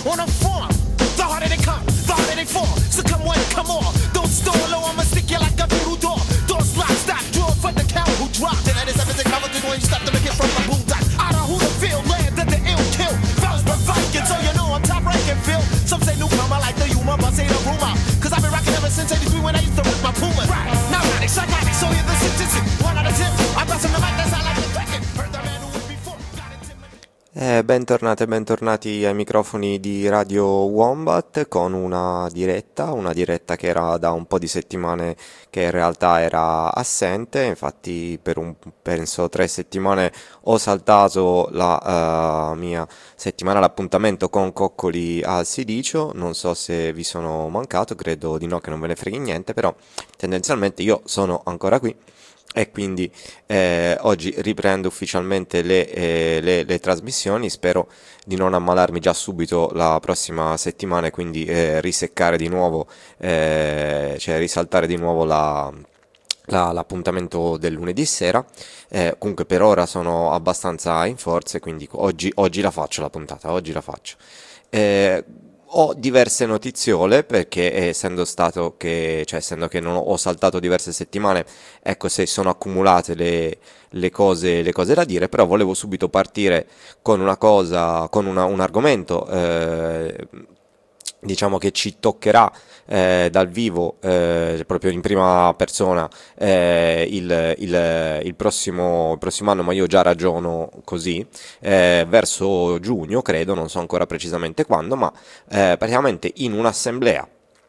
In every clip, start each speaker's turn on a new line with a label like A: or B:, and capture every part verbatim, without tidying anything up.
A: on a farm. The harder they come, the harder they fall. So come on, come on. Don't stall low, I'ma stick you like a voodoo door. Doors lock, stop, draw for the cow who dropped. And that is everything covered to when you stop to make it from the boondock. I don't who the field, land that the ill kill. Fellas been fighting, so you know I'm top ranking Phil. Some say newcomer like the humor, but say the rumor. Cause I've been rocking ever since eighty-three when I used to rock my Puma. Right, now psychotic, psychotic, so here's the statistic. One out of ten, I got some the mic that's I like the cricket. Heard the man who was before, got it ten minutes.
B: Eh, bentornate, bentornati ai microfoni di Radio Wombat con una diretta, una diretta che era da un po' di settimane che in realtà era assente, infatti per un, penso tre settimane ho saltato la uh, mia settimana d'appuntamento con Coccoli al Silicio, non so se vi sono mancato, credo di no, che non ve ne freghi niente, però tendenzialmente io sono ancora qui. E quindi eh, oggi riprendo ufficialmente le, eh, le, le trasmissioni, spero di non ammalarmi già subito la prossima settimana e quindi eh, riseccare di nuovo, eh, cioè risaltare di nuovo la, la, l'appuntamento del lunedì sera. Eh, comunque per ora sono abbastanza in forze, quindi oggi, oggi la faccio la puntata, oggi la faccio. Eh, Ho diverse notiziole perché essendo stato che, cioè essendo che non ho saltato diverse settimane, ecco se sono accumulate le, le cose, le cose da dire, però volevo subito partire con una cosa, con una, un argomento, eh, diciamo che ci toccherà eh, dal vivo, eh, proprio in prima persona, eh, il, il, il, prossimo, il prossimo anno, ma io già ragiono così, eh, verso giugno credo, non so ancora precisamente quando, ma eh, praticamente in un'assemblea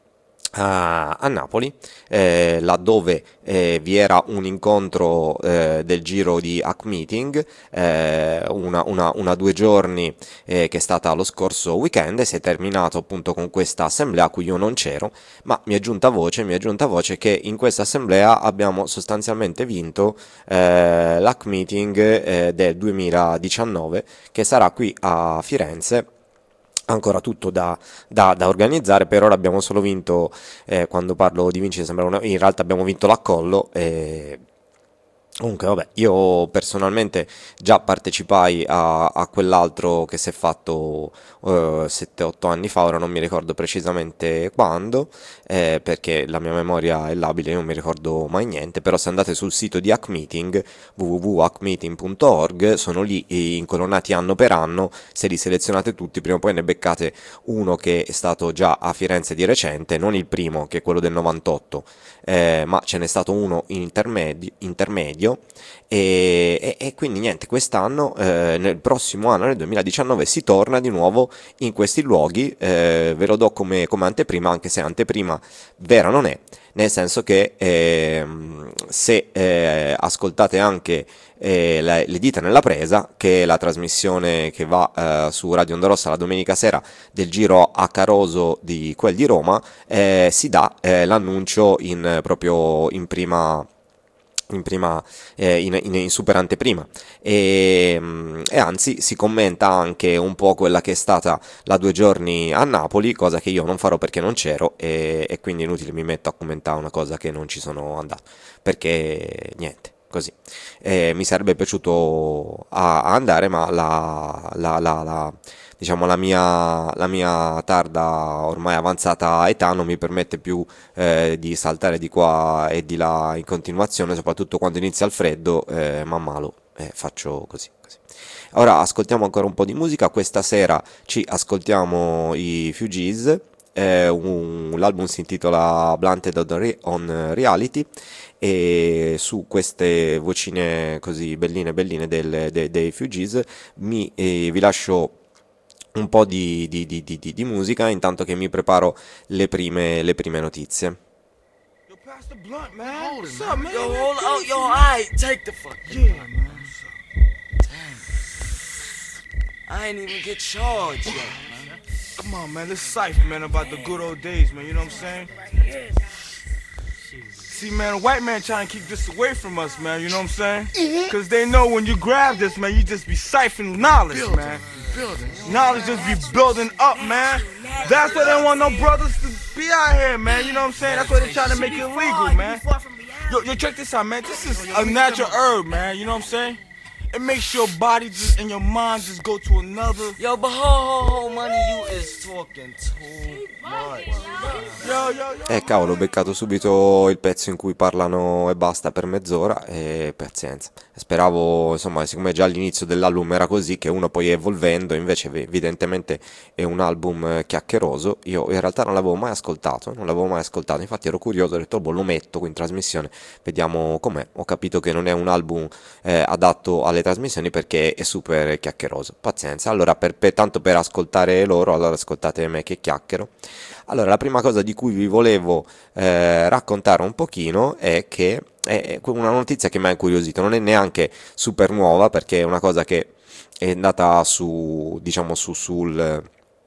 B: a, a Napoli, eh, laddove eh, vi era un incontro eh, del giro di Hack Meeting, eh, una, una, una due giorni eh, che è stata lo scorso weekend, e si è terminato appunto con questa assemblea a cui io non c'ero, ma mi è giunta voce, mi è giunta voce che in questa assemblea abbiamo sostanzialmente vinto eh, l'Hack Meeting eh, del duemiladiciannove, che sarà qui a Firenze. Ancora tutto da, da, da organizzare, per ora abbiamo solo vinto, eh, quando parlo di vincere sembra una, in realtà abbiamo vinto l'accollo, e comunque vabbè, io personalmente già partecipai a, a quell'altro che si è fatto uh, sette otto anni fa, ora non mi ricordo precisamente quando, eh, perché la mia memoria è labile, io non mi ricordo mai niente, però se andate sul sito di Hack Meeting, w w w punto hack meeting punto org, sono lì incolonnati anno per anno, se li selezionate tutti prima o poi ne beccate uno che è stato già a Firenze di recente, non il primo che è quello del novantotto, eh, ma ce n'è stato uno intermedio, intermedio E, e, e quindi niente, quest'anno, eh, nel prossimo anno, nel duemiladiciannove, si torna di nuovo in questi luoghi, eh, ve lo do come, come anteprima, anche se anteprima vera non è, nel senso che eh, se eh, ascoltate anche eh, le, le dita nella presa, che è la trasmissione che va eh, su Radio Onda Rossa la domenica sera del giro a Caroso di quel di Roma, eh, si dà eh, l'annuncio in, proprio in prima in prima eh, in, in, in super anteprima e, e anzi si commenta anche un po' quella che è stata la due giorni a Napoli, cosa che io non farò perché non c'ero, e, e quindi è inutile mi metto a commentare una cosa che non ci sono andato, perché niente, così eh, mi sarebbe piaciuto a, a andare, ma la, la, la, la diciamo la mia, la mia tarda, ormai avanzata età non mi permette più eh, di saltare di qua e di là in continuazione, soprattutto quando inizia il freddo, eh, man mano eh, faccio così, così. Ora ascoltiamo ancora un po' di musica, questa sera ci ascoltiamo i Fugees, eh, un, l'album si intitola Blunted on Reality, e su queste vocine così belline belline del, de, dei Fugees mi, eh, vi lascio un po' di, di, di, di, di musica intanto che mi preparo le prime, le prime notizie.
C: Yo, pass the blunt, man. What's up, man? Yo, hold on. Yo, all right, take the fucking yeah, blunt, man. I ain't even get charged yet, man. Come on, man. Let's cipher, man, about the good old days, man. You know what I'm saying? See, man, a white man trying to keep this away from us, man. You know what I'm saying? Because they know when you grab this, man, you just be siphoning knowledge, man. Knowledge just be building up, man. That's why they don't want no brothers to be out here, man. You know what I'm saying? That's why they're trying to make it illegal, man. Yo, yo, check this out, man. This is a natural herb, man. You know what I'm saying? it makes your body just and your mind just go to another.
D: Yo, but ho ho ho, money, you is talking too much.
C: Yo, yo, yo.
B: Eh cavolo, ho beccato subito il pezzo in cui parlano e basta per mezz'ora e pazienza. Speravo, insomma, siccome già all'inizio dell'album era così, che uno poi evolvendo, invece evidentemente è un album chiacchieroso. Io in realtà non l'avevo mai ascoltato, non l'avevo mai ascoltato, infatti ero curioso, ho detto, boh, lo metto qui in trasmissione, vediamo com'è. Ho capito che non è un album eh, adatto alle trasmissioni perché è super chiacchieroso. Pazienza, allora per, per, tanto per ascoltare loro, allora ascoltate me che chiacchiero. Allora, la prima cosa di cui vi volevo eh, raccontare un pochino è che è una notizia che mi ha incuriosito, non è neanche super nuova perché è una cosa che è andata su, diciamo, su, sul,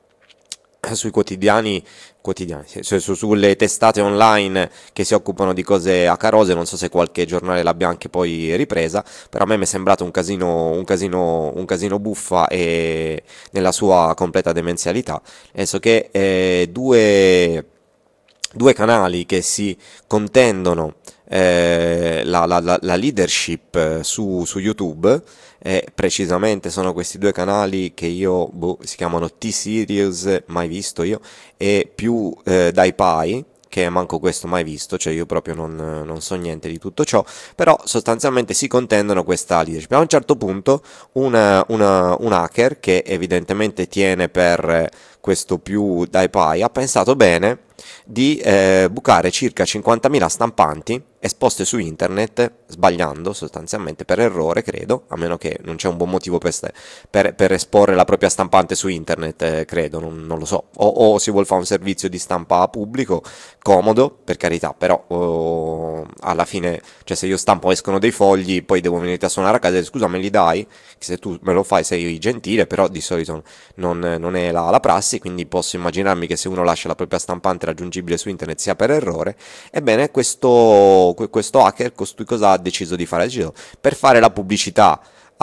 B: sui quotidiani, quotidiani su, su, sulle testate online che si occupano di cose acarose. Non so se qualche giornale l'abbia anche poi ripresa, però a me mi è sembrato un casino, un casino, un casino buffa e nella sua completa demenzialità. Nel senso che eh, due, due canali che si contendono eh, la, la, la, la leadership su, su YouTube, eh, precisamente sono questi due canali che io, boh, si chiamano T-Series, mai visto io, e più eh, DiePie, che manco questo mai visto, cioè io proprio non, non so niente di tutto ciò, però sostanzialmente si contendono questa leadership. A un certo punto una, una, un hacker che evidentemente tiene per questo più DiePie ha pensato bene di eh, bucare circa cinquantamila stampanti esposte su internet, sbagliando sostanzialmente per errore, credo, a meno che non c'è un buon motivo per, st- per, per esporre la propria stampante su internet, eh, credo, non, non lo so, o, o si vuol fare un servizio di stampa pubblico, comodo, per carità, però oh, alla fine, cioè se io stampo escono dei fogli, poi devo venire a suonare a casa e scusa me li dai, se tu me lo fai sei gentile, però di solito non, non è la, la prassi, quindi posso immaginarmi che se uno lascia la propria stampante raggiungibile su internet sia per errore. Ebbene, questo questo hacker costui cosa ha deciso di fare? Ha deciso, per fare la pubblicità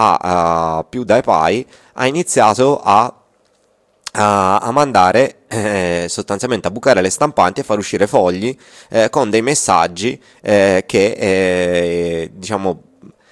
B: a, a più DiePie, ha iniziato a, a, a mandare eh, sostanzialmente a bucare le stampanti e far uscire fogli eh, con dei messaggi eh, che eh, diciamo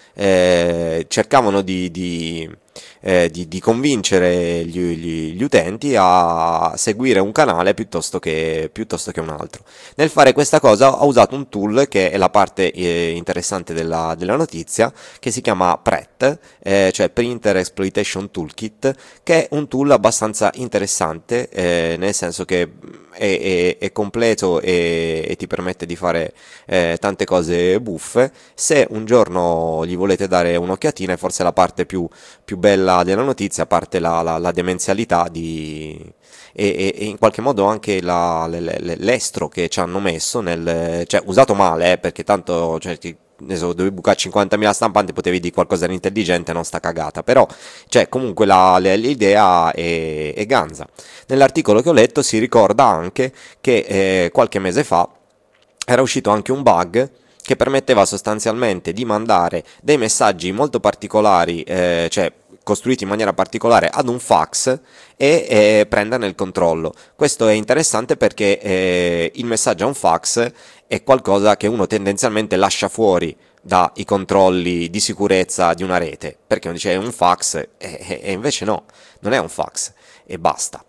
B: eh, cercavano di, di Eh, di, di convincere gli, gli, gli utenti a seguire un canale piuttosto che, piuttosto che un altro. Nel fare questa cosa ha usato un tool che è la parte eh, interessante della, della notizia, che si chiama P R E T, eh, cioè Printer Exploitation Toolkit, che è un tool abbastanza interessante, eh, nel senso che è, è, è completo e, e ti permette di fare eh, tante cose buffe. Se un giorno gli volete dare un'occhiatina, è forse la parte più, più bella della notizia, a parte la, la, la demenzialità di, e, e, e in qualche modo anche la, le, le, l'estro che ci hanno messo, nel, cioè usato male, eh, perché tanto cioè, ti, so, dovevi bucare cinquantamila stampanti, potevi dire qualcosa di intelligente, non sta cagata, però cioè, comunque la, l'idea è, è ganza. Nell'articolo che ho letto si ricorda anche che eh, qualche mese fa era uscito anche un bug che permetteva sostanzialmente di mandare dei messaggi molto particolari, eh, cioè costruiti in maniera particolare ad un fax e eh, prenderne il controllo. Questo è interessante perché eh, il messaggio a un fax è qualcosa che uno tendenzialmente lascia fuori dai controlli di sicurezza di una rete, perché uno dice è un fax e, e invece no, non è un fax e basta.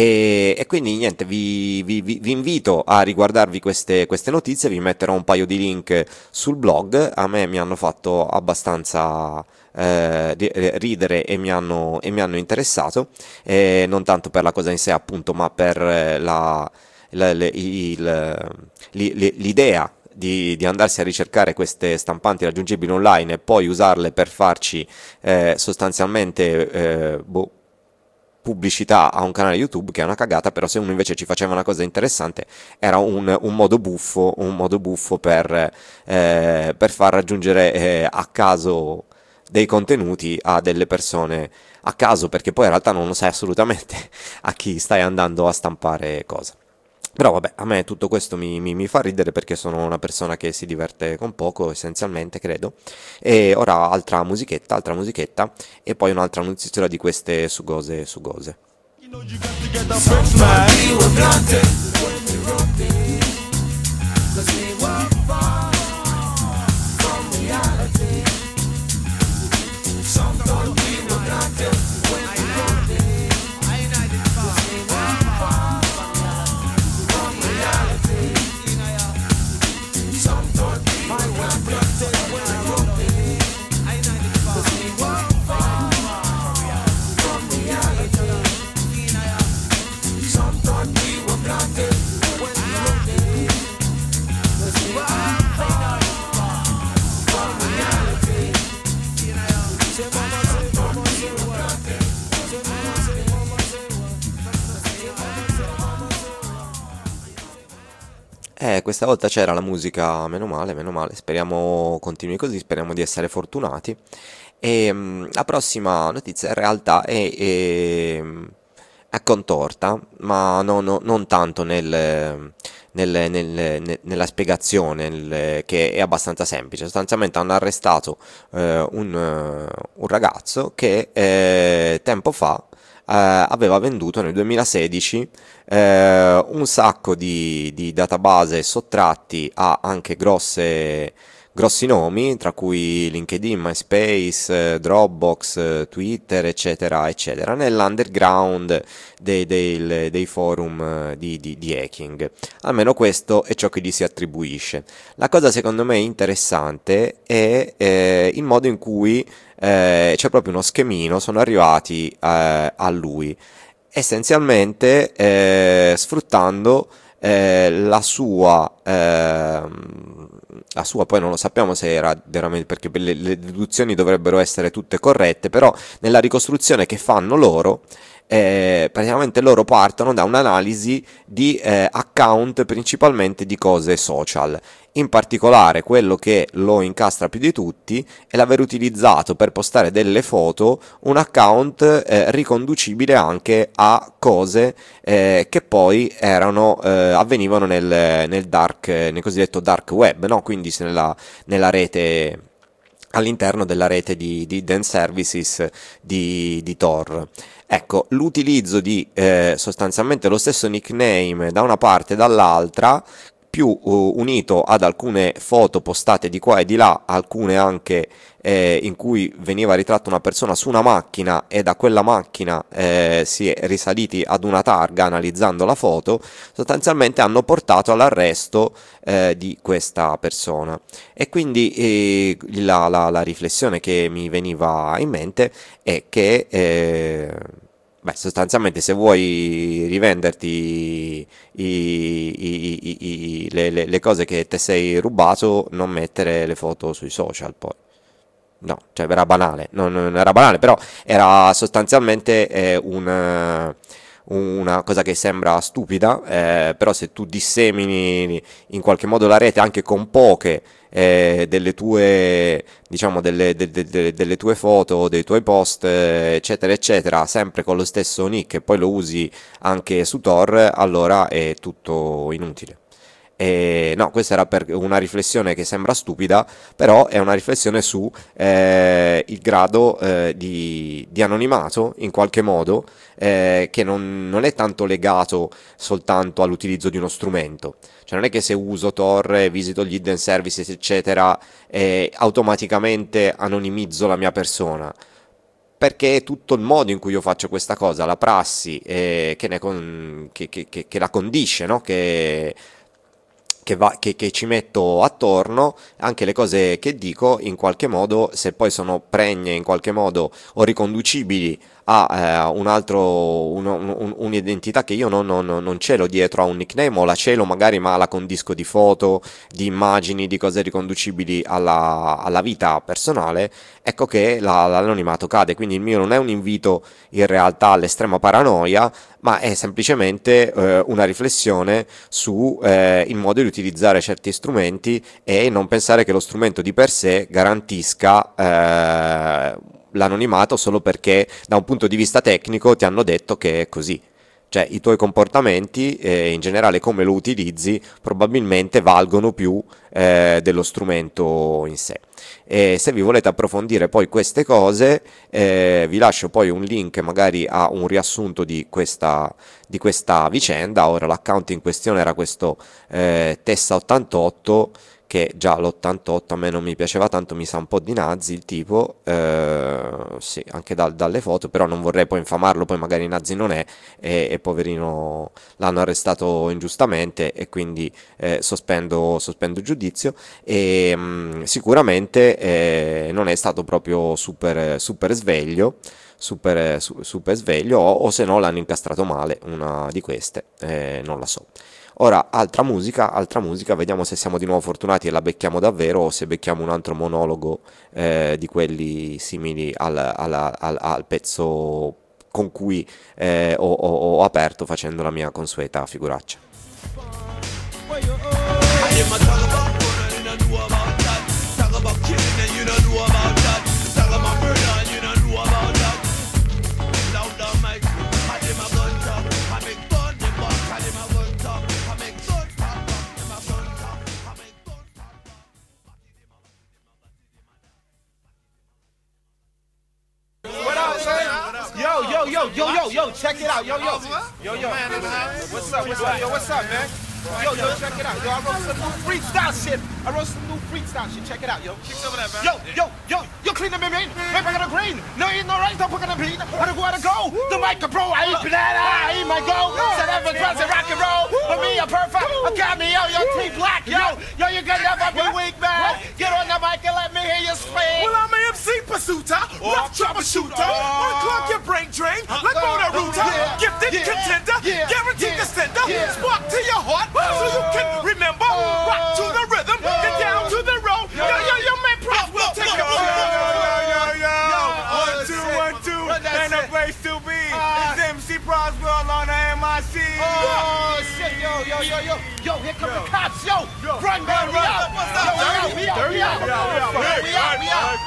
B: E, e quindi niente, vi, vi, vi invito a riguardarvi queste, queste notizie, vi metterò un paio di link sul blog, a me mi hanno fatto abbastanza eh, ridere e mi hanno, e mi hanno interessato, eh, non tanto per la cosa in sé appunto, ma per la, la, la, il, l'idea Di, di andarsi a ricercare queste stampanti raggiungibili online e poi usarle per farci eh, sostanzialmente eh, boh, pubblicità a un canale YouTube, che è una cagata. Però se uno invece ci faceva una cosa interessante era un, un modo buffo un modo buffo per, eh, per far raggiungere eh, a caso dei contenuti a delle persone a caso, perché poi in realtà non lo sai assolutamente a chi stai andando a stampare cosa. Però vabbè, a me tutto questo mi, mi, mi fa ridere perché sono una persona che si diverte con poco, essenzialmente, credo. E ora altra musichetta, altra musichetta, e poi un'altra notizia di queste sugose sugose.
A: Some
B: questa volta c'era la musica, meno male, meno male, speriamo continui così, speriamo di essere fortunati. E mh, la prossima notizia in realtà è, è, è contorta, ma no- no- non tanto nel, nel- nel- ne- nella spiegazione, nel- che è abbastanza semplice. Sostanzialmente hanno arrestato eh, un, eh, un ragazzo che eh, tempo fa eh, aveva venduto nel duemilasedici eh, un sacco di, di database sottratti a anche grosse, grossi nomi, tra cui LinkedIn, MySpace, eh, Dropbox, eh, Twitter, eccetera, eccetera, nell'underground dei, dei- dei forum eh, di, di- di hacking. Almeno questo è ciò che gli si attribuisce. La cosa secondo me interessante è eh, il modo in cui eh, c'è proprio uno schemino, sono arrivati eh, a lui essenzialmente eh, sfruttando eh, la sua, ehm, la sua, poi non lo sappiamo se era veramente, perché le, le deduzioni dovrebbero essere tutte corrette, però nella ricostruzione che fanno loro, eh, praticamente loro partono da un'analisi di eh, account principalmente di cose social. In particolare quello che lo incastra più di tutti è l'aver utilizzato per postare delle foto un account eh, riconducibile anche a cose eh, che poi erano, eh, avvenivano nel, nel dark, nel cosiddetto dark web, no? Quindi se nella, nella rete, all'interno della rete di, di dance services di, di Tor. Ecco, l'utilizzo di eh, sostanzialmente lo stesso nickname da una parte e dall'altra, più uh, unito ad alcune foto postate di qua e di là, alcune anche eh, in cui veniva ritratta una persona su una macchina e da quella macchina eh, si è risaliti ad una targa analizzando la foto, sostanzialmente hanno portato all'arresto eh, di questa persona. E quindi eh, la, la, la riflessione che mi veniva in mente è che eh, beh, sostanzialmente se vuoi rivenderti i- i- i- i- i- le, le- le cose che te sei rubato, non mettere le foto sui social poi. No, cioè era banale, non, non era banale, però era sostanzialmente eh, un, eh, una cosa che sembra stupida, eh, però se tu dissemini in qualche modo la rete anche con poche eh, delle tue, diciamo, delle, de- de- de- delle tue foto, dei tuoi post, eh, eccetera, eccetera, sempre con lo stesso nick e poi lo usi anche su Tor, allora è tutto inutile. E no, questa era per una riflessione che sembra stupida, però è una riflessione su eh, il grado eh, di, di anonimato in qualche modo, eh, che non, non è tanto legato soltanto all'utilizzo di uno strumento. Cioè non è che se uso Tor, e visito gli hidden services, eccetera, eh, automaticamente anonimizzo la mia persona. Perché è tutto il modo in cui io faccio questa cosa, la prassi eh, che, ne con- che- che- che- che la condisce, no? Che, che, va- che- che ci metto attorno, anche le cose che dico, in qualche modo, se poi sono pregne in qualche modo o riconducibili a eh, un altro, uno- un- un'identità che io non, non- non celo dietro a un nickname, o la celo magari ma la condisco di foto, di immagini, di cose riconducibili alla, alla vita personale, ecco che la- l'anonimato cade. Quindi il mio non è un invito in realtà all'estrema paranoia, ma è semplicemente eh, una riflessione su eh, il modo di utilizzare certi strumenti e non pensare che lo strumento di per sé garantisca eh, l'anonimato solo perché da un punto di vista tecnico ti hanno detto che è così. Cioè i tuoi comportamenti e in generale come lo utilizzi probabilmente valgono più eh, dello strumento in sé. E se vi volete approfondire poi queste cose, eh, vi lascio poi un link magari a un riassunto di questa, di questa vicenda. Ora l'account in questione era questo eh, Tessa ottantotto, che già l'ottantotto a me non mi piaceva tanto, mi sa un po' di nazi il tipo, eh, sì, anche dal- dalle foto, però non vorrei poi infamarlo, poi magari nazi non è, e, e poverino l'hanno arrestato ingiustamente e quindi eh, sospendo, sospendo giudizio. E mh, sicuramente eh, non è stato proprio super, super sveglio, super, su- super sveglio, o, o se no l'hanno incastrato male, una di queste, eh, non la so. Ora, altra musica, altra musica, vediamo se siamo di nuovo fortunati e la becchiamo davvero o se becchiamo un altro monologo eh, di quelli simili al, alla- al- al pezzo con cui eh, ho, ho- ho aperto facendo la mia consueta figuraccia.
A: Where you, oh. hear my talk about murder and you don't know about that. Talk about killing and you don't know about that. Talk about murder and you don't know about that. Down down my I hear my gun talk. I make gun the back. I hear my gun talk. I make gun talk. I my gun talk. I make gun talk.
E: What up, son? Yo, yo, yo, yo, yo, yo, check it out, yo, yo, yo, yo. What's up, what's up, yo, what's up, man? Yo, yo, check it out, yo, I wrote some new freestyle shit. I wrote some new freestyle shit, check it out, yo. Yo, yo, yo, yo, clean up my main. Hey, I got a green. No, ain't no right, don't put on a beat. I don't go out to go. The mic, bro, I ain't banana, I ain't my go. Said ever trust rock and roll. For me, I'm perfect. I got me, yo, yo, T Black, yo. Yo, you can never be weak, man. Get on the mic and let me hear you speak.
A: Well, I'm an M C pursuiter, rough troubleshooter. Unclog your brain drain, like motor router. Gifted contender, guaranteed to send a spark to your heart, so you can remember. Rock to the rhythm, get down to the road. Yo, yo, yo, man, Prince will take it over.
C: Yo, yo, yo, one, two, one, two, ain't no place to be. It's M C Proswell on the M I C.
E: Oh, shit, yo, yo, yo, yo. Yo, here come the cops, yo. Run, man, we out. Yo, we out, we out, we out. We out, we out.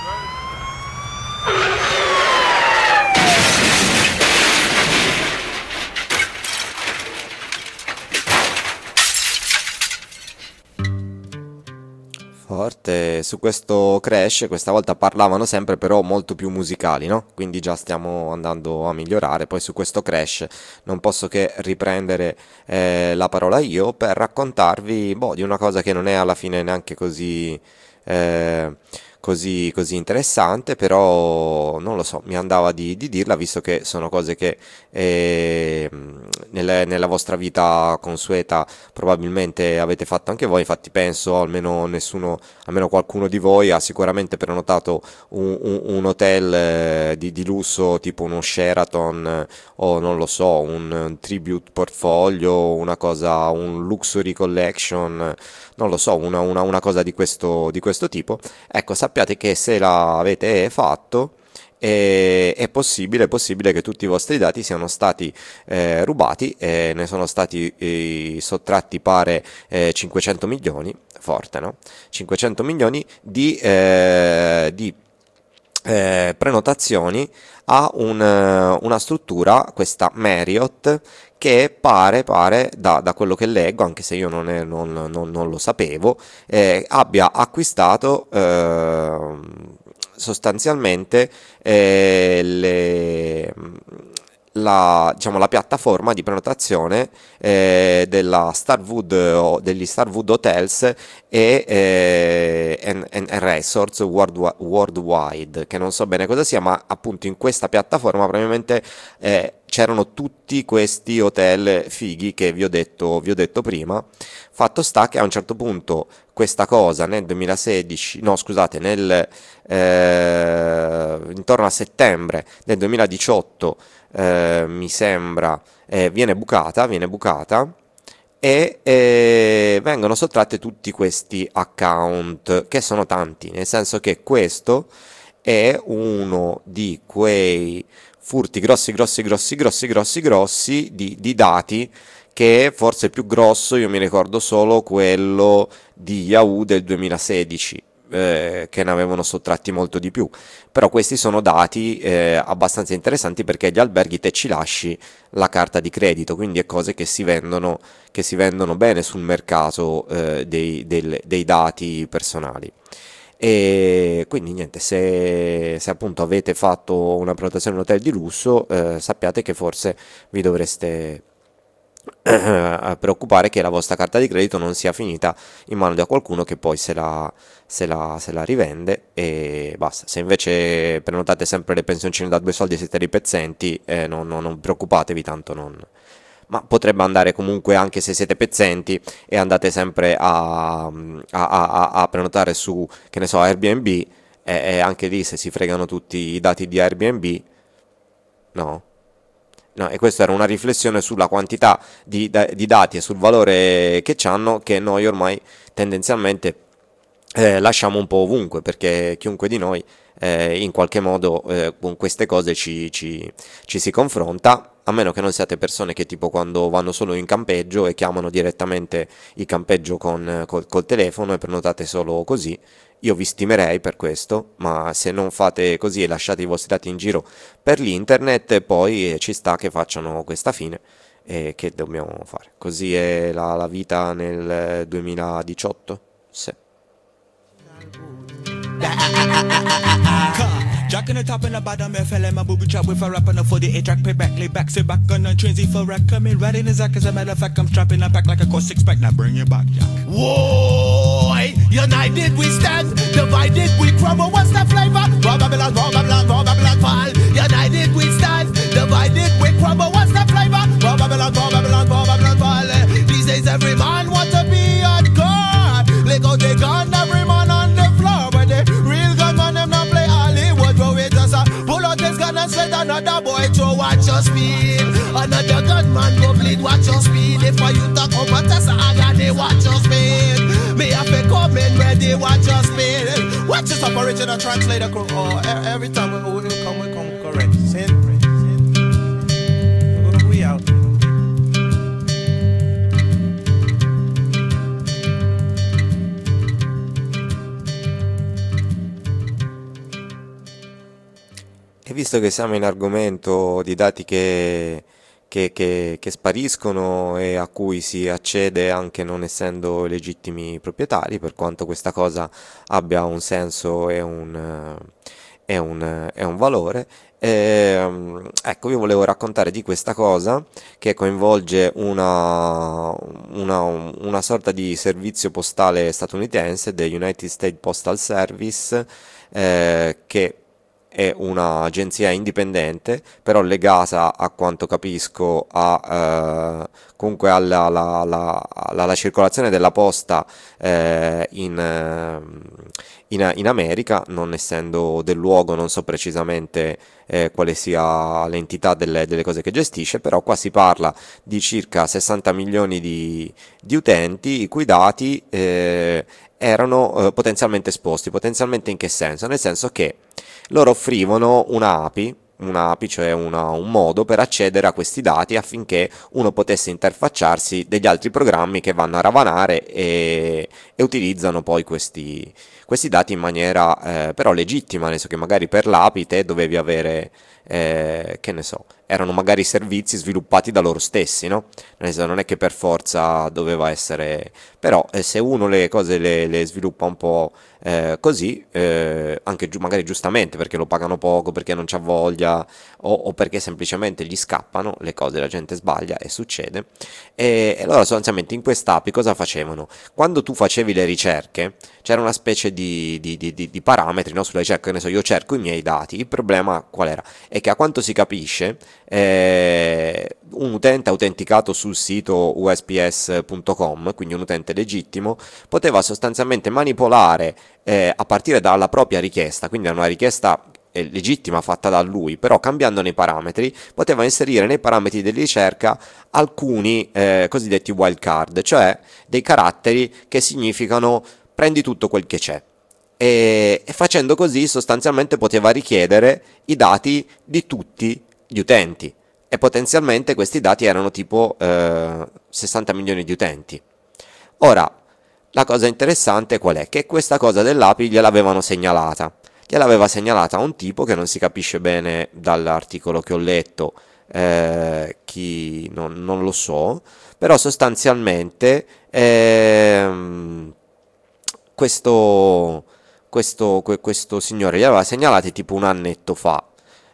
B: Forte, su questo Crash questa volta parlavano sempre però molto più musicali, no? Quindi già stiamo andando a migliorare. Poi su questo Crash non posso che riprendere eh, la parola io per raccontarvi boh, di una cosa che non è alla fine neanche così, eh, così, così interessante, però non lo so, mi andava di, di dirla visto che sono cose che eh, nelle- nella vostra vita consueta probabilmente avete fatto anche voi. Infatti penso almeno nessuno, almeno qualcuno di voi ha sicuramente prenotato un, un- un hotel eh, di, di lusso tipo uno Sheraton eh, o non lo so, un, un Tribute Portfolio, una cosa, un Luxury Collection, eh, non lo so, una, una- una cosa di questo, di questo tipo. Ecco, sappiate che se l'avete fatto è, è possibile, è possibile che tutti i vostri dati siano stati eh, rubati e ne sono stati eh, sottratti pare eh, cinquecento milioni, forte, no? cinquecento milioni di, eh, di eh, prenotazioni a un, eh, una struttura, questa Marriott, che pare, pare da, da quello che leggo, anche se io non, è- non- non- non lo sapevo, eh, abbia acquistato ehm, sostanzialmente eh, le- la, diciamo, la piattaforma di prenotazione eh, della Starwood, o degli Starwood Hotels e, eh, and- and Resorts worldwi- Worldwide, che non so bene cosa sia, ma appunto in questa piattaforma probabilmente eh, c'erano tutti questi hotel fighi che vi ho detto, vi ho detto prima. Fatto sta che a un certo punto questa cosa nel duemilasedici, no scusate, nel, eh, intorno a settembre del duemiladiciotto eh, mi sembra, eh, viene bucata, viene bucata e eh, vengono sottratte tutti questi account, che sono tanti, nel senso che questo è uno di quei furti grossi, grossi, grossi, grossi, grossi, grossi di, di dati, che forse il più grosso, io mi ricordo solo quello di Yahoo del duemilasedici, eh, che ne avevano sottratti molto di più. Però questi sono dati eh, abbastanza interessanti, perché agli alberghi te ci lasci la carta di credito, quindi è cose che si vendono, che si vendono bene sul mercato eh, dei, del- dei dati personali. E quindi niente, se, se appunto avete fatto una prenotazione in un hotel di lusso, eh, sappiate che forse vi dovreste eh, preoccupare che la vostra carta di credito non sia finita in mano da qualcuno che poi se la, se la, se la rivende e basta. Se invece prenotate sempre le pensioncine da due soldi e siete dei pezzenti, eh, non, non- non preoccupatevi, tanto non... Ma potrebbe andare comunque anche se siete pezzenti e andate sempre a, a- a- a- a prenotare su, che ne so, Airbnb, e, e anche lì se si fregano tutti i dati di Airbnb, no? No, e questa era una riflessione sulla quantità di, da- di dati e sul valore che hanno, che noi ormai tendenzialmente eh, lasciamo un po' ovunque, perché chiunque di noi eh, in qualche modo eh, con queste cose ci, ci- ci si confronta, a meno che non siate persone che tipo quando vanno solo in campeggio e chiamano direttamente il campeggio con, col, col telefono e prenotate solo così, io vi stimerei per questo, ma se non fate così e lasciate i vostri dati in giro per l'internet, poi ci sta che facciano questa fine. E che dobbiamo fare? Così è la, la vita nel duemiladiciotto? Sì.
F: Jack in the top and the bottom, F L M, my booby trap with a rap on the forty eight track, pay back, lay back, sit back on the transy for rack, coming right in his act, as a matter of fact, I'm strapping up back like a cost six pack, now bring it back, Jack.
A: Whoa, united we stand, divided we crumble. What's the flavor? Raw Babylon, raw Babylon, raw Babylon fall. United we stand, divided we crumble. What's the flavor? Raw Babylon, raw Babylon, raw Babylon fall. These days every man wants to be on guard. Let go the gun, every man on the floor, but the real gunman them not play Hollywood. Bro, we just a pull out his gun and sweat another boy to watch your speed. Another gunman go bleed, watch your speed. If I you talk over Tessa, I got they watch your speed. Me have to come in ready, watch your speed. Watch this up original translator crew. Oh, e- every time we, we come, we come correct. Sempre. We out.
B: E visto che siamo in argomento di dati che, che, che, che spariscono e a cui si accede anche non essendo legittimi proprietari, per quanto questa cosa abbia un senso e un, e un, e un valore, ehm, ecco, io volevo raccontare di questa cosa che coinvolge una, una, una sorta di servizio postale statunitense, the United States Postal Service, eh, che è un'agenzia indipendente, però legata, a quanto capisco, a, eh, comunque alla, alla, alla, alla circolazione della posta eh, in, in, in America, non essendo del luogo, non so precisamente eh, quale sia l'entità delle, delle cose che gestisce, però qua si parla di circa sessanta milioni di, di utenti, i cui dati eh, erano eh, potenzialmente esposti. Potenzialmente in che senso? Nel senso che loro offrivano una A P I, una A P I, cioè una, un modo per accedere a questi dati affinché uno potesse interfacciarsi degli altri programmi che vanno a ravanare e, e utilizzano poi questi, questi dati in maniera eh, però legittima, nel senso che magari per l'A P I te dovevi avere, eh, che ne so, erano magari servizi sviluppati da loro stessi, no? Nel senso, non è che per forza doveva essere, però eh, se uno le cose le, le sviluppa un po' eh, così, eh, anche giu- magari giustamente perché lo pagano poco, perché non c'ha voglia o, o perché semplicemente gli scappano le cose, la gente sbaglia e succede, e, e allora sostanzialmente in quest'A P I cosa facevano? Quando tu facevi le ricerche c'era una specie di, di, di, di, di parametri, no? Sulla ricerca, che ne so, io cerco i miei dati, il problema qual era? È che a quanto si capisce eh, un utente autenticato sul sito U S P S punto com, quindi un utente legittimo, poteva sostanzialmente manipolare eh, a partire dalla propria richiesta, quindi era una richiesta eh, legittima fatta da lui, però cambiandone i parametri poteva inserire nei parametri di ricerca alcuni eh, cosiddetti wildcard, cioè dei caratteri che significano prendi tutto quel che c'è. E, e facendo così sostanzialmente poteva richiedere i dati di tutti gli utenti, e potenzialmente questi dati erano tipo eh, sessanta milioni di utenti. Ora, la cosa interessante qual è? Che questa cosa dell'A P I gliel'avevano segnalata, gliel'aveva segnalata un tipo che non si capisce bene dall'articolo che ho letto, eh, chi non, non lo so, però sostanzialmente ehm, questo, questo, questo signore gli aveva segnalati tipo un annetto fa,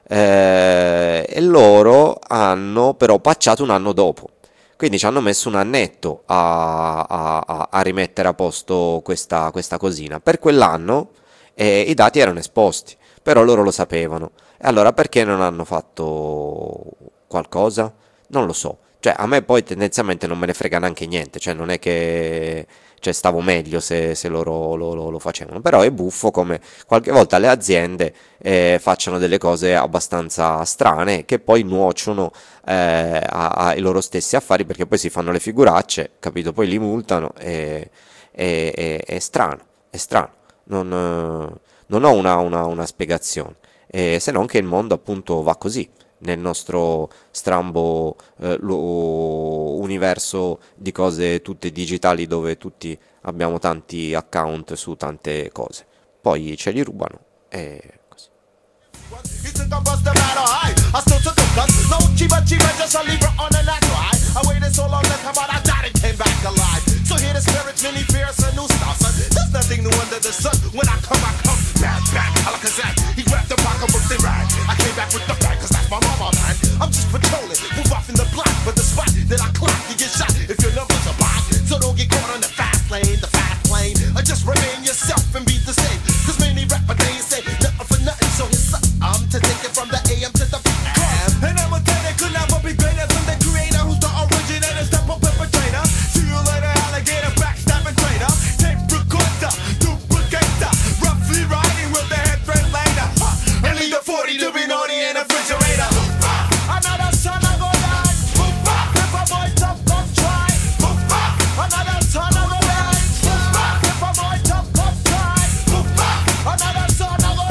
B: eh, e loro hanno però patchato un anno dopo, quindi ci hanno messo un annetto a, a, a rimettere a posto questa, questa cosina. Per quell'anno eh, i dati erano esposti, però loro lo sapevano, e allora perché non hanno fatto qualcosa? Non lo so. Cioè, a me poi tendenzialmente non me ne frega neanche niente, cioè non è che cioè, stavo meglio se, se loro lo, lo, lo facevano, però è buffo come qualche volta le aziende eh, facciano delle cose abbastanza strane che poi nuociono eh, a- ai loro stessi affari, perché poi si fanno le figuracce, capito? Poi li multano e e- e- è strano, è strano, non, eh, non ho una, una, una spiegazione, eh, se non che il mondo appunto va così. nel nostro strambo eh, lo, universo di cose tutte digitali, dove tutti abbiamo tanti account su tante cose, poi ce li rubano e così.
A: You think I bust the matter high? I still took a gun. No chiba chiba, just a Libra on a natural high. I waited so long that come out, I died and came back alive. So here the spirits, many fears, a new style, son. There's nothing new under the sun. When I come, I come bad, bad, Alakazam. He grabbed the pocketbook, they ran. I came back with the bag, cause that's my mama, man. I'm just patrolling, move off in the block. But the spot that I clock, you get shot if your numbers are blocked. So don't get caught on the fast lane, the fast lane. Or just remain yourself and be the same. Cause many rap, but they ain't say nothing for nothing. So it's up. I'm to take it from the A M to the P M. And I'ma tell you, could never be greater than the creator who's the originator, step up perpetrator. See you later, alligator, backstabbing traitor. Tape recorder, duplicator. Roughly riding with the head thread later. Huh. And leave the forty to be naughty in the refrigerator. Another son I go die. If a boy tough, come try. Another son I go die. If a boy tough, come try. Another son I go die.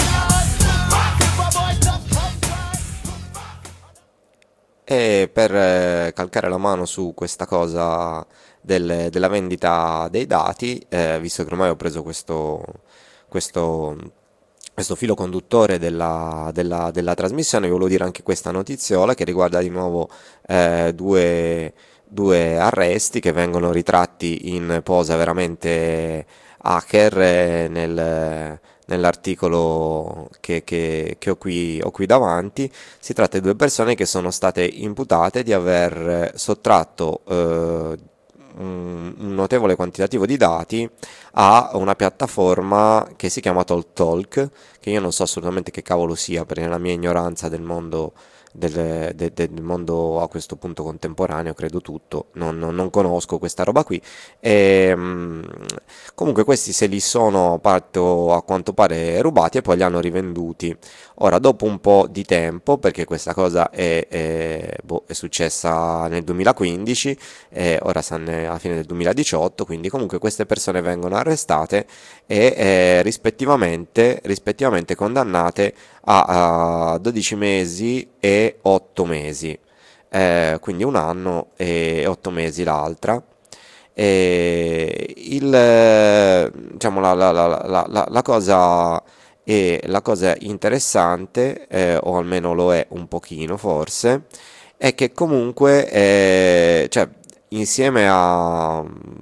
B: E per eh, calcare la mano su questa cosa del, della vendita dei dati, eh, visto che ormai ho preso questo, questo, questo filo conduttore della, della, della trasmissione, vi volevo dire anche questa notiziola che riguarda di nuovo eh, due, due arresti che vengono ritratti in posa veramente hacker eh, nel... nell'articolo che, che, che ho, qui, ho qui davanti. Si tratta di due persone che sono state imputate di aver sottratto eh, un, un notevole quantitativo di dati a una piattaforma che si chiama TalkTalk, che io non so assolutamente che cavolo sia, perché nella mia ignoranza del mondo Del, de, del mondo a questo punto contemporaneo, credo tutto, non, non, non conosco questa roba qui. E, mh, comunque questi se li sono parto, a quanto pare rubati e poi li hanno rivenduti. Ora, dopo un po' di tempo, perché questa cosa è, è, boh, è successa nel duemilaquindici, e ora stanno alla fine del duemiladiciotto, quindi comunque queste persone vengono arrestate e eh, rispettivamente, rispettivamente condannate a, a dodici mesi e otto mesi, eh, quindi un anno e otto mesi l'altra. E il, diciamo, la, la, la, la, la cosa è, la cosa interessante, eh, o almeno lo è un pochino forse, è che comunque eh, cioè, insieme a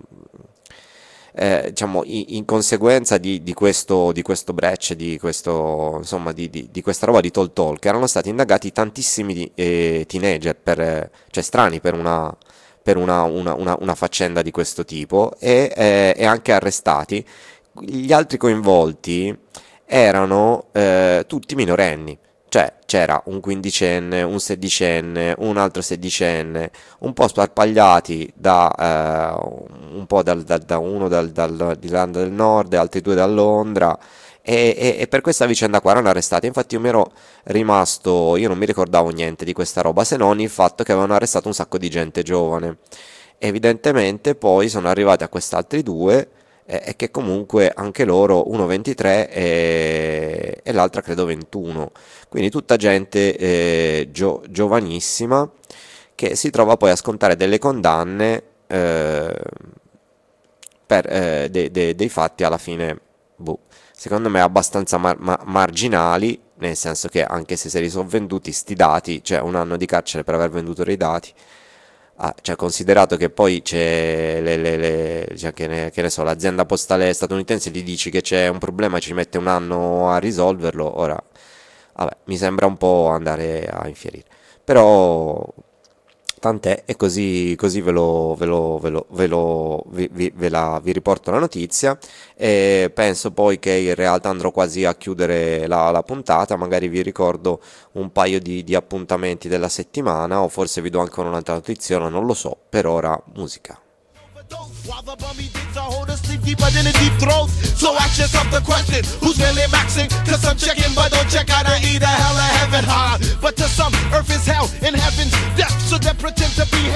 B: Eh, diciamo in, in conseguenza di, di questo di questo breach, di questo insomma di, di, di questa roba di TalkTalk, erano stati indagati tantissimi eh, teenager per, cioè strani per una per una, una, una, una faccenda di questo tipo, e, eh, e anche arrestati. Gli altri coinvolti erano eh, tutti minorenni. Cioè c'era un quindicenne, un sedicenne, un altro sedicenne, un po' sparpagliati da eh, un po' dal, dal, da uno dal, dal, di Irlanda del Nord, altri due da Londra, e, e, e per questa vicenda qua erano arrestati. Infatti io mi ero rimasto, io non mi ricordavo niente di questa roba, se non il fatto che avevano arrestato un sacco di gente giovane. Evidentemente poi sono arrivati a quest'altri due, e che comunque anche loro, uno ventitré e, e l'altra credo ventuno, quindi tutta gente eh, gio, giovanissima che si trova poi a scontare delle condanne eh, per eh, de, de, dei fatti alla fine, boh, secondo me abbastanza mar, ma, marginali, nel senso che anche se se li sono venduti sti dati, cioè un anno di carcere per aver venduto dei dati. Ah, cioè, considerato che poi c'è le, le, le, cioè, che, ne, che ne so, l'azienda postale statunitense gli dici che c'è un problema e ci mette un anno a risolverlo, ora vabbè, mi sembra un po' andare a infierire, però tant'è, e così, così ve lo, ve lo, ve lo, ve lo vi, vi, ve la, vi riporto la notizia, e penso poi che in realtà andrò quasi a chiudere la, la puntata. Magari vi ricordo un paio di, di appuntamenti della settimana, o forse vi do anche un'altra notizia, non lo so. Per ora musica.
A: While the bummy digs a hold of sleep deeper than a deep throat. So ask yourself the question, who's really maxing? To some checking, but don't check out of either hell or heaven, huh? But to some, earth is hell and heaven's death. So they pretend to be Hades and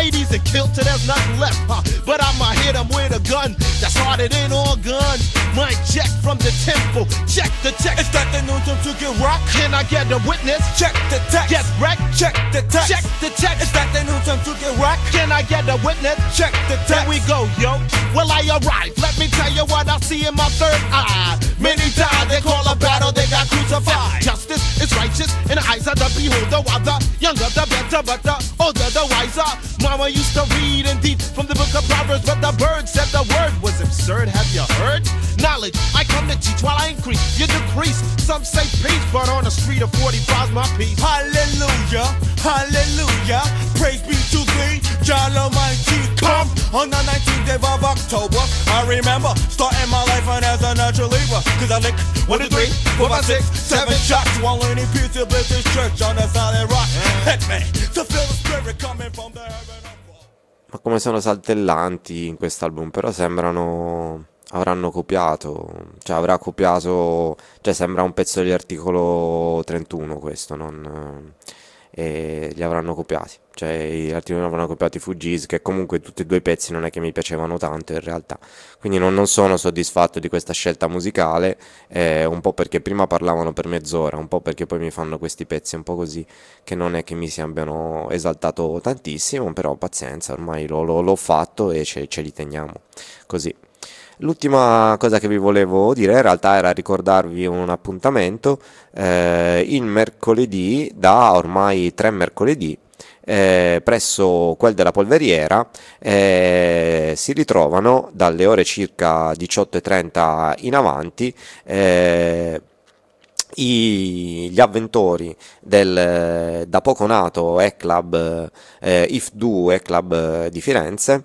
A: killed till there's nothing left, huh? But I'ma hit him with a gun that's harder than all guns. Mic check from the temple, check the text.
F: Is that the new time to get rocked?
A: Can I get a witness?
F: Check the text.
A: Get wrecked?
F: Check the text.
A: Check the text.
F: Is that the new time to get rocked?
A: Can I get a witness?
F: Check the text.
A: Here we go, yo. Well, I arrive. Let me tell you what I see in my third eye. Many times they call a battle, they got crucified. Justice is righteous in the eyes of the beholder. While the younger, the better, but the older, the wiser. Mama used to read indeed from the book of Proverbs, but the bird said the word was absurd. Have you heard? Knowledge, I come to teach while I increase. You decrease. Some say peace, but on the street of forty-five's my peace.
F: Hallelujah, hallelujah. Praise be to thee, John Almighty. Come on the nineteenth day of October. I remember starting my life on as a natural leaver. Cause I lick one, two, three, four, five, six, seven shots while learning peace to build this church on a solid rock. Heck man, to feel the spirit coming from the heaven above.
B: Ma come sono saltellanti in quest'album, però sembrano avranno copiato, cioè avrà copiato, cioè sembra un pezzo di Articolo trentuno questo, non e li avranno copiati, cioè gli Articolo avranno copiato i Fugees, che comunque tutti e due i pezzi non è che mi piacevano tanto in realtà, quindi non, non sono soddisfatto di questa scelta musicale, eh, un po' perché prima parlavano per mezz'ora, un po' perché poi mi fanno questi pezzi un po' così, che non è che mi si abbiano esaltato tantissimo, però pazienza, ormai lo, lo, l'ho fatto e ce, ce li teniamo così. L'ultima cosa che vi volevo dire in realtà era ricordarvi un appuntamento, eh, il mercoledì, da ormai tre mercoledì, eh, presso quel della Polveriera, eh, si ritrovano dalle ore circa diciotto e trenta in avanti eh, I, gli avventori del da poco nato E-Club, eh, I F D U E-Club di Firenze.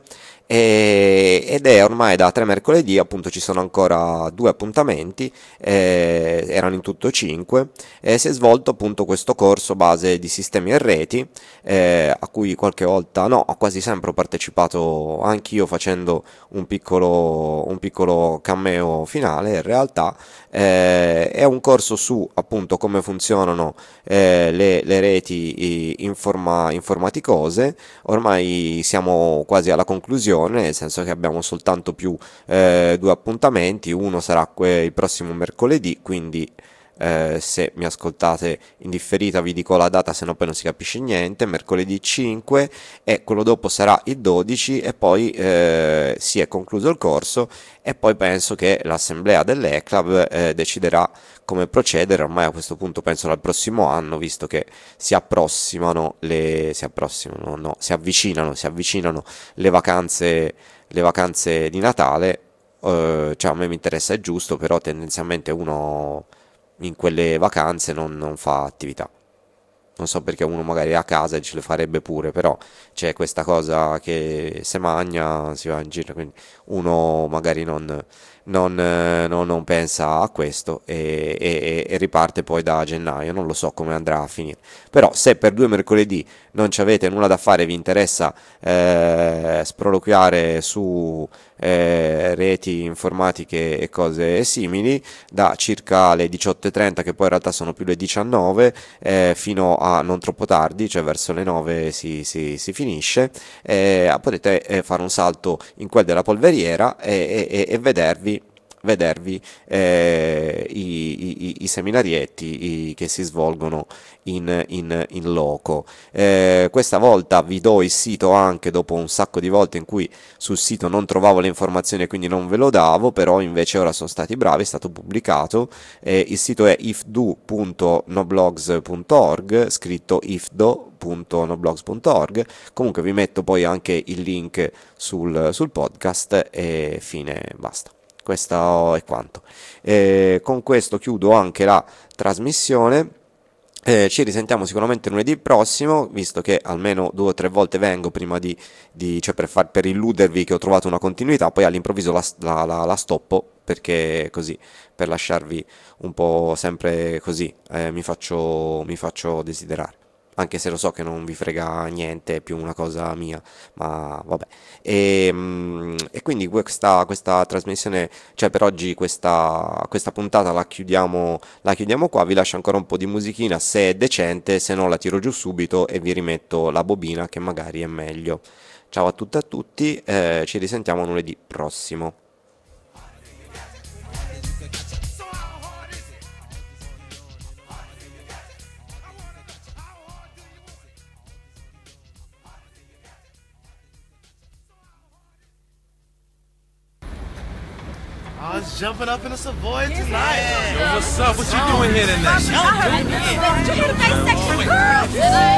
B: E, ed è ormai da tre mercoledì, appunto ci sono ancora due appuntamenti, eh, erano in tutto cinque, e si è svolto appunto questo corso base di sistemi e reti, eh, a cui qualche volta, no, ho quasi sempre ho partecipato anch'io facendo un piccolo, un piccolo cameo finale in realtà. Eh, è un corso su appunto come funzionano eh, le, le reti informa, informaticose. Ormai siamo quasi alla conclusione, nel senso che abbiamo soltanto più eh, due appuntamenti, uno sarà que- il prossimo mercoledì, quindi eh, se mi ascoltate in differita vi dico la data, se no poi non si capisce niente, mercoledì cinque, e quello dopo sarà il dodici, e poi eh, si è concluso il corso, e poi penso che l'assemblea dell'E-Club eh, deciderà come procedere, ormai a questo punto penso dal prossimo anno, visto che si approssimano le si approssimano no, si avvicinano si avvicinano le vacanze le vacanze di Natale, eh, cioè a me mi interessa, è giusto, però tendenzialmente uno in quelle vacanze non, non fa attività. Non so perché uno magari è a casa e ce le farebbe pure, però c'è questa cosa che se magna si va in giro, quindi uno magari non, non, non, non pensa a questo e, e, e riparte poi da gennaio. Non lo so come andrà a finire, però se per due mercoledì non ci avete nulla da fare, vi interessa eh, sproloquiare su eh, reti informatiche e cose simili, da circa le diciotto e trenta, che poi in realtà sono più le diciannove, eh, fino a non troppo tardi, cioè verso le nove si, si, si finisce, eh, potete eh, fare un salto in quel della Polveriera e, e, e vedervi vedervi eh, i, i, i seminarietti i, che si svolgono in, in, in loco. Eh, questa volta vi do il sito, anche dopo un sacco di volte in cui sul sito non trovavo le informazioni e quindi non ve lo davo, però invece ora sono stati bravi, è stato pubblicato. Eh, il sito è ifdu punto noblogs punto org, scritto ifdo punto noblogs punto org. Comunque vi metto poi anche il link sul, sul podcast e fine, basta. Questo è quanto. Eh, con questo chiudo anche la trasmissione. Eh, ci risentiamo sicuramente lunedì prossimo, visto che almeno due o tre volte vengo prima di, di cioè per, far, per illudervi che ho trovato una continuità, poi all'improvviso la, la, la, la stoppo, perché così, per lasciarvi un po' sempre così, eh, mi faccio, mi faccio desiderare. Anche se lo so che non vi frega niente, è più una cosa mia, ma vabbè. E, e quindi questa, questa trasmissione, cioè per oggi questa, questa puntata la chiudiamo, la chiudiamo qua. Vi lascio ancora un po' di musichina, se è decente, se no la tiro giù subito e vi rimetto la bobina, che magari è meglio. Ciao a tutte e a tutti, eh, ci risentiamo lunedì prossimo.
G: I was jumping up in a Savoy tonight.
H: Yo, what's up? What you doing here tonight?
I: I heard you. You got a nice sexy girl.